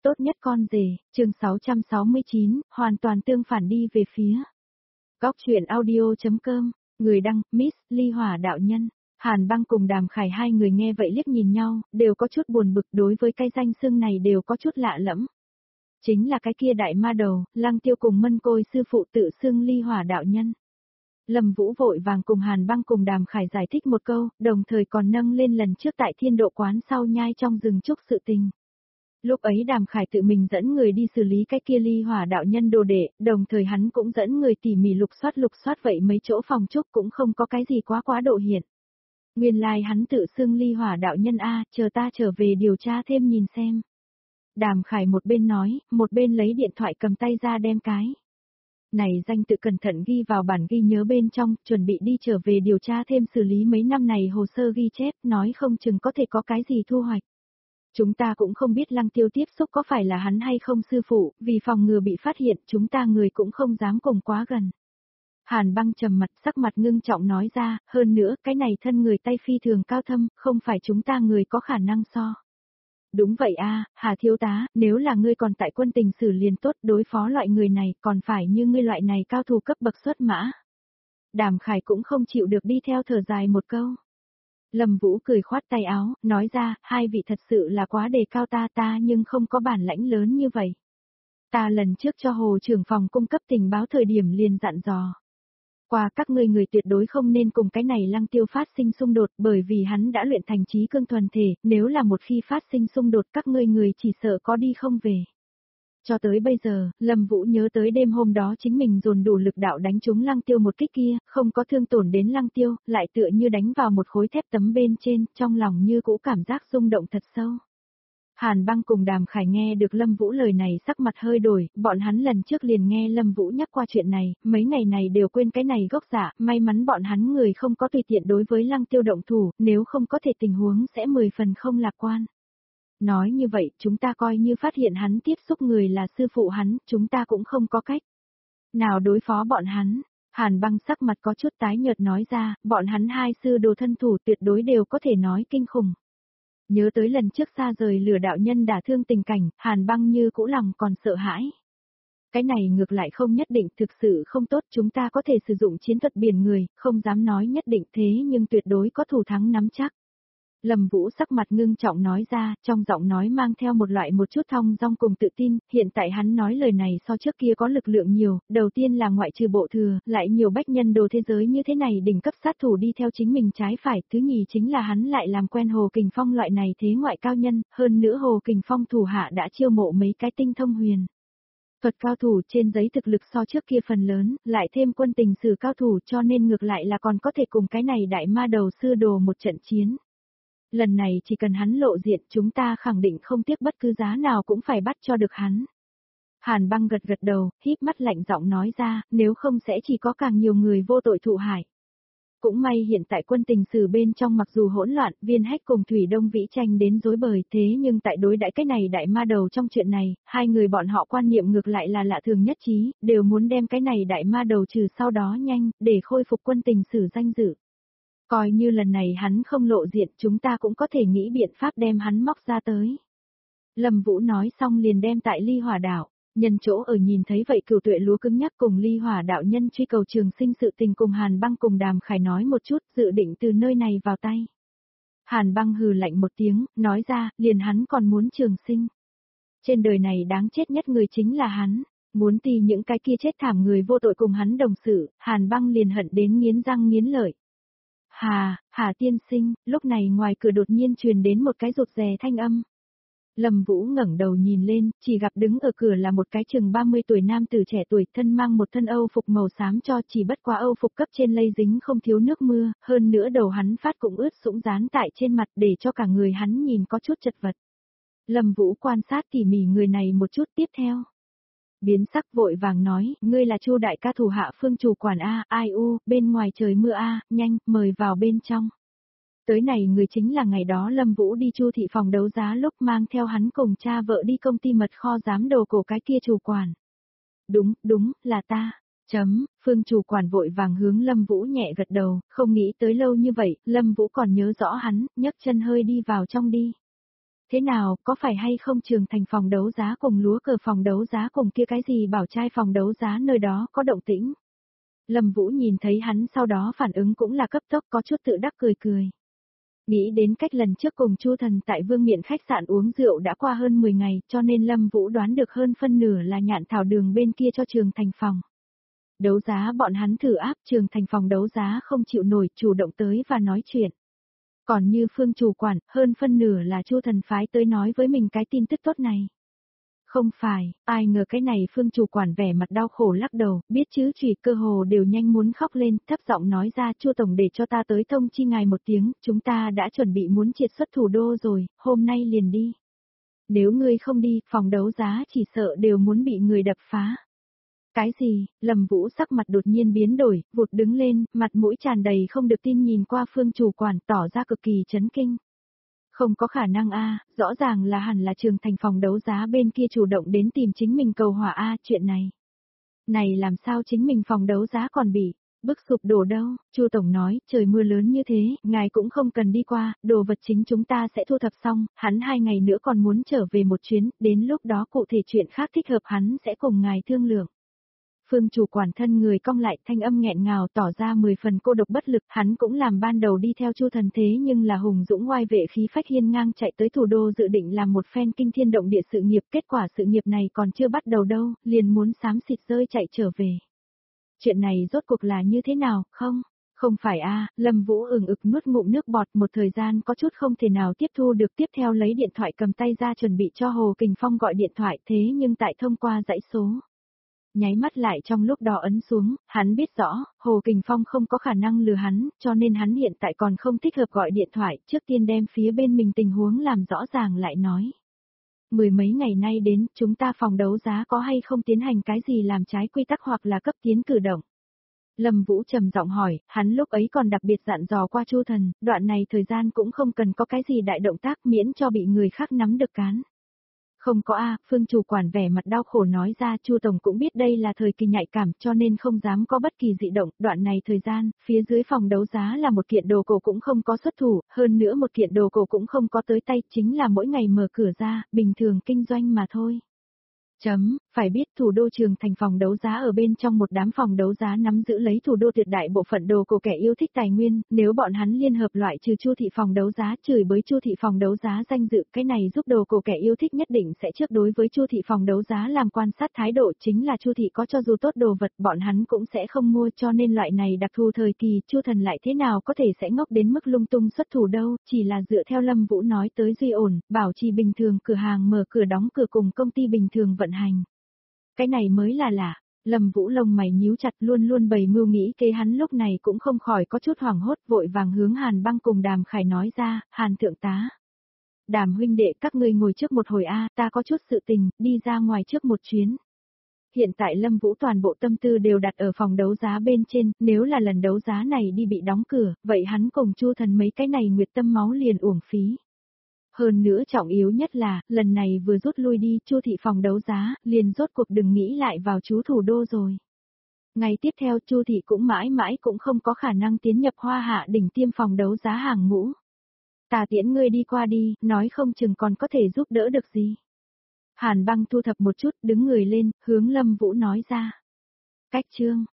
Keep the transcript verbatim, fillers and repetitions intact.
Tốt nhất con rể, chương sáu trăm sáu mươi chín, hoàn toàn tương phản đi về phía. Góc truyện audio.com, người đăng, Miss Ly Hỏa đạo nhân. Hàn Băng cùng Đàm Khải hai người nghe vậy liếc nhìn nhau, đều có chút buồn bực, đối với cái danh xưng này đều có chút lạ lẫm. Chính là cái kia đại ma đầu, Lăng Tiêu cùng Mân Côi sư phụ tự xưng Ly Hỏa đạo nhân. Lâm Vũ vội vàng cùng Hàn Băng cùng Đàm Khải giải thích một câu, đồng thời còn nâng lên lần trước tại Thiên Độ quán sau nhai trong rừng trúc sự tình. Lúc ấy Đàm Khải tự mình dẫn người đi xử lý cái kia Ly Hỏa đạo nhân đồ đệ, đồng thời hắn cũng dẫn người tỉ mỉ lục soát lục soát vậy mấy chỗ phòng trúc cũng không có cái gì quá quá độ hiện. Nguyên lai like hắn tự xưng Ly Hỏa đạo nhân a, chờ ta trở về điều tra thêm nhìn xem. Đàm Khải một bên nói, một bên lấy điện thoại cầm tay ra đem cái này danh tự cẩn thận ghi vào bản ghi nhớ bên trong, chuẩn bị đi trở về điều tra thêm xử lý mấy năm này hồ sơ ghi chép, nói không chừng có thể có cái gì thu hoạch. Chúng ta cũng không biết Lăng Tiêu tiếp xúc có phải là hắn hay không sư phụ, vì phòng ngừa bị phát hiện, chúng ta người cũng không dám cùng quá gần. Hàn Băng trầm mặt, sắc mặt ngưng trọng nói ra, hơn nữa, cái này thân người tay phi thường cao thâm, không phải chúng ta người có khả năng so. Đúng vậy a, Hà thiếu tá, nếu là ngươi còn tại quân tình sử liền tốt, đối phó loại người này, còn phải như ngươi loại này cao thủ cấp bậc xuất mã. Đàm Khải cũng không chịu được đi theo thở dài một câu. Lâm Vũ cười khoát tay áo, nói ra, hai vị thật sự là quá đề cao ta ta nhưng không có bản lãnh lớn như vậy. Ta lần trước cho Hồ trưởng phòng cung cấp tình báo thời điểm liền dặn dò. Qua các ngươi người tuyệt đối không nên cùng cái này Lăng Tiêu phát sinh xung đột bởi vì hắn đã luyện thành trí cương thuần thể, nếu là một khi phát sinh xung đột các ngươi người chỉ sợ có đi không về. Cho tới bây giờ, Lâm Vũ nhớ tới đêm hôm đó chính mình dồn đủ lực đạo đánh trúng Lăng Tiêu một kích kia, không có thương tổn đến Lăng Tiêu, lại tựa như đánh vào một khối thép tấm bên trên, trong lòng như cũ cảm giác rung động thật sâu. Hàn Băng cùng Đàm Khải nghe được Lâm Vũ lời này sắc mặt hơi đổi, bọn hắn lần trước liền nghe Lâm Vũ nhắc qua chuyện này, mấy ngày này đều quên cái này gốc dạ, may mắn bọn hắn người không có tùy tiện đối với Lăng Tiêu động thủ, nếu không có thể tình huống sẽ mười phần không lạc quan. Nói như vậy, chúng ta coi như phát hiện hắn tiếp xúc người là sư phụ hắn, chúng ta cũng không có cách nào đối phó bọn hắn. Hàn Băng sắc mặt có chút tái nhợt nói ra, bọn hắn hai sư đồ thân thủ tuyệt đối đều có thể nói kinh khủng. Nhớ tới lần trước xa rời lửa đạo nhân đả thương tình cảnh, Hàn Băng như cũ lòng còn sợ hãi. Cái này ngược lại không nhất định, thực sự không tốt, chúng ta có thể sử dụng chiến thuật biển người, không dám nói nhất định thế nhưng tuyệt đối có thủ thắng nắm chắc. Lâm Vũ sắc mặt ngưng trọng nói ra, trong giọng nói mang theo một loại một chút thong dong cùng tự tin, hiện tại hắn nói lời này so trước kia có lực lượng nhiều, đầu tiên là ngoại trừ bộ thừa, lại nhiều bách nhân đồ thế giới như thế này đỉnh cấp sát thủ đi theo chính mình trái phải, thứ nhì chính là hắn lại làm quen Hồ Kình Phong loại này thế ngoại cao nhân, hơn nữa Hồ Kình Phong thủ hạ đã chiêu mộ mấy cái tinh thông huyền. Thuật cao thủ trên giấy thực lực so trước kia phần lớn, lại thêm quân tình sử cao thủ cho nên ngược lại là còn có thể cùng cái này đại ma đầu sư đồ một trận chiến. Lần này chỉ cần hắn lộ diện chúng ta khẳng định không tiếc bất cứ giá nào cũng phải bắt cho được hắn. Hàn Băng gật gật đầu, híp mắt lạnh giọng nói ra, nếu không sẽ chỉ có càng nhiều người vô tội thụ hại. Cũng may hiện tại quân tình sử bên trong mặc dù hỗn loạn, Viên Hách cùng Thủy Đông Vĩ tranh đến rối bời thế nhưng tại đối đãi cái này đại ma đầu trong chuyện này, hai người bọn họ quan niệm ngược lại là lạ thường nhất trí, đều muốn đem cái này đại ma đầu trừ sau đó nhanh, để khôi phục quân tình sử danh dự. Coi như lần này hắn không lộ diện chúng ta cũng có thể nghĩ biện pháp đem hắn móc ra tới. Lâm Vũ nói xong liền đem tại Ly Hỏa đảo, nhân chỗ ở nhìn thấy vậy Cửu Tuệ lúa cứng nhắc cùng Ly Hỏa đạo nhân truy cầu trường sinh sự tình cùng Hàn Băng cùng Đàm Khải nói một chút dự định từ nơi này vào tay. Hàn Băng hừ lạnh một tiếng, nói ra, liền hắn còn muốn trường sinh. Trên đời này đáng chết nhất người chính là hắn, muốn tì những cái kia chết thảm người vô tội cùng hắn đồng sự, Hàn Băng liền hận đến nghiến răng nghiến lợi. Hà, Hà tiên sinh, lúc này ngoài cửa đột nhiên truyền đến một cái rụt rè thanh âm. Lâm Vũ ngẩng đầu nhìn lên, chỉ gặp đứng ở cửa là một cái chừng ba mươi tuổi nam tử trẻ tuổi thân mang một thân Âu phục màu xám cho chỉ bất quá Âu phục cấp trên lây dính không thiếu nước mưa, hơn nữa đầu hắn phát cũng ướt sũng dán tại trên mặt để cho cả người hắn nhìn có chút chật vật. Lâm Vũ quan sát tỉ mỉ người này một chút tiếp theo. Biến sắc vội vàng nói, ngươi là Chu đại ca thủ hạ Phương chủ quản a, ai u, bên ngoài trời mưa a, nhanh, mời vào bên trong. Tới này người chính là ngày đó Lâm Vũ đi Chu thị phòng đấu giá lúc mang theo hắn cùng cha vợ đi công ty mật kho giám đồ cổ cái kia chủ quản. Đúng, đúng, là ta. Chấm, Phương chủ quản vội vàng hướng Lâm Vũ nhẹ gật đầu, không nghĩ tới lâu như vậy, Lâm Vũ còn nhớ rõ hắn, nhấc chân hơi đi vào trong đi. Thế nào, có phải hay không Trường Thành phòng đấu giá cùng lúa cờ phòng đấu giá cùng kia cái gì bảo trai phòng đấu giá nơi đó có động tĩnh? Lâm Vũ nhìn thấy hắn sau đó phản ứng cũng là cấp tốc có chút tự đắc cười cười. Nghĩ đến cách lần trước cùng Chu Thần tại Vương Miện khách sạn uống rượu đã qua hơn mười ngày, cho nên Lâm Vũ đoán được hơn phân nửa là nhạn thảo đường bên kia cho Trường Thành phòng. Đấu giá bọn hắn thử áp Trường Thành phòng đấu giá không chịu nổi, chủ động tới và nói chuyện. Còn như Phương chủ quản, hơn phân nửa là Chu Thần phái tới nói với mình cái tin tức tốt này. Không phải, ai ngờ cái này Phương chủ quản vẻ mặt đau khổ lắc đầu, biết chứ chỉ cơ hồ đều nhanh muốn khóc lên, thấp giọng nói ra Chu tổng để cho ta tới thông chi ngài một tiếng, chúng ta đã chuẩn bị muốn triệt xuất thủ đô rồi, hôm nay liền đi. Nếu ngươi không đi, phòng đấu giá chỉ sợ đều muốn bị người đập phá. Cái gì, Lâm Vũ sắc mặt đột nhiên biến đổi, vụt đứng lên, mặt mũi tràn đầy không được tin nhìn qua Phương chủ quản tỏ ra cực kỳ chấn kinh. Không có khả năng a, rõ ràng là hẳn là Trường Thành phòng đấu giá bên kia chủ động đến tìm chính mình cầu hòa a, chuyện này. Này làm sao chính mình phòng đấu giá còn bị bức sụp đổ đâu? Chu tổng nói, trời mưa lớn như thế, ngài cũng không cần đi qua, đồ vật chính chúng ta sẽ thu thập xong, hắn hai ngày nữa còn muốn trở về một chuyến, đến lúc đó cụ thể chuyện khác thích hợp hắn sẽ cùng ngài thương lượng. Phương chủ quản thân người cong lại, thanh âm nghẹn ngào tỏ ra mười phần cô độc bất lực, hắn cũng làm ban đầu đi theo Chu Thần thế nhưng là hùng dũng oai vệ khí phách hiên ngang chạy tới thủ đô dự định làm một phen kinh thiên động địa sự nghiệp, kết quả sự nghiệp này còn chưa bắt đầu đâu, liền muốn xám xịt rơi chạy trở về. Chuyện này rốt cuộc là như thế nào, không? Không phải a, Lâm Vũ ửng ực nuốt ngụm nước bọt một thời gian có chút không thể nào tiếp thu được, tiếp theo lấy điện thoại cầm tay ra chuẩn bị cho Hồ Kình Phong gọi điện thoại, thế nhưng tại thông qua dãy số. Nháy mắt lại trong lúc đó ấn xuống, hắn biết rõ, Hồ Kình Phong không có khả năng lừa hắn, cho nên hắn hiện tại còn không thích hợp gọi điện thoại, trước tiên đem phía bên mình tình huống làm rõ ràng lại nói. Mười mấy ngày nay đến, chúng ta phòng đấu giá có hay không tiến hành cái gì làm trái quy tắc hoặc là cấp tiến cử động? Lâm Vũ trầm giọng hỏi, hắn lúc ấy còn đặc biệt dặn dò qua Chu Thần, đoạn này thời gian cũng không cần có cái gì đại động tác miễn cho bị người khác nắm được cán. Không có a, Phương chủ quản vẻ mặt đau khổ nói ra, Chu tổng cũng biết đây là thời kỳ nhạy cảm cho nên không dám có bất kỳ dị động, đoạn này thời gian, phía dưới phòng đấu giá là một kiện đồ cổ cũng không có xuất thủ, hơn nữa một kiện đồ cổ cũng không có tới tay, chính là mỗi ngày mở cửa ra, bình thường kinh doanh mà thôi. Chấm, phải biết thủ đô Trường Thành phòng đấu giá ở bên trong một đám phòng đấu giá nắm giữ lấy thủ đô tuyệt đại bộ phận đồ cổ kẻ yêu thích tài nguyên, nếu bọn hắn liên hợp loại trừ Chu thị phòng đấu giá chửi bới Chu thị phòng đấu giá danh dự, cái này giúp đồ cổ kẻ yêu thích nhất định sẽ trước đối với Chu thị phòng đấu giá làm quan sát thái độ, chính là Chu thị có cho dù tốt đồ vật bọn hắn cũng sẽ không mua, cho nên loại này đặc thù thời kỳ Chu Thần lại thế nào có thể sẽ ngốc đến mức lung tung xuất thủ đâu, chỉ là dựa theo Lâm Vũ nói tới duy ổn, bảo trì bình thường cửa hàng mở cửa đóng cửa cùng công ty bình thường vận hành. Cái này mới là lạ, Lâm Vũ lông mày nhíu chặt luôn luôn bày mưu nghĩ kế, hắn lúc này cũng không khỏi có chút hoảng hốt, vội vàng hướng Hàn Băng cùng Đàm Khải nói ra, Hàn thượng tá. Đàm huynh đệ các ngươi ngồi trước một hồi a, ta có chút sự tình, đi ra ngoài trước một chuyến. Hiện tại Lâm Vũ toàn bộ tâm tư đều đặt ở phòng đấu giá bên trên, nếu là lần đấu giá này đi bị đóng cửa, vậy hắn cùng Chu Thần mấy cái này nguyệt tâm máu liền uổng phí. Hơn nữa trọng yếu nhất là, lần này vừa rút lui đi, Chu thị phòng đấu giá, liền rốt cuộc đừng nghĩ lại vào chú thủ đô rồi. Ngày tiếp theo Chu thị cũng mãi mãi cũng không có khả năng tiến nhập Hoa Hạ đỉnh tiêm phòng đấu giá hàng ngũ. Ta tiễn ngươi đi qua đi, nói không chừng còn có thể giúp đỡ được gì. Hàn Băng thu thập một chút, đứng người lên, hướng Lâm Vũ nói ra. Cách chương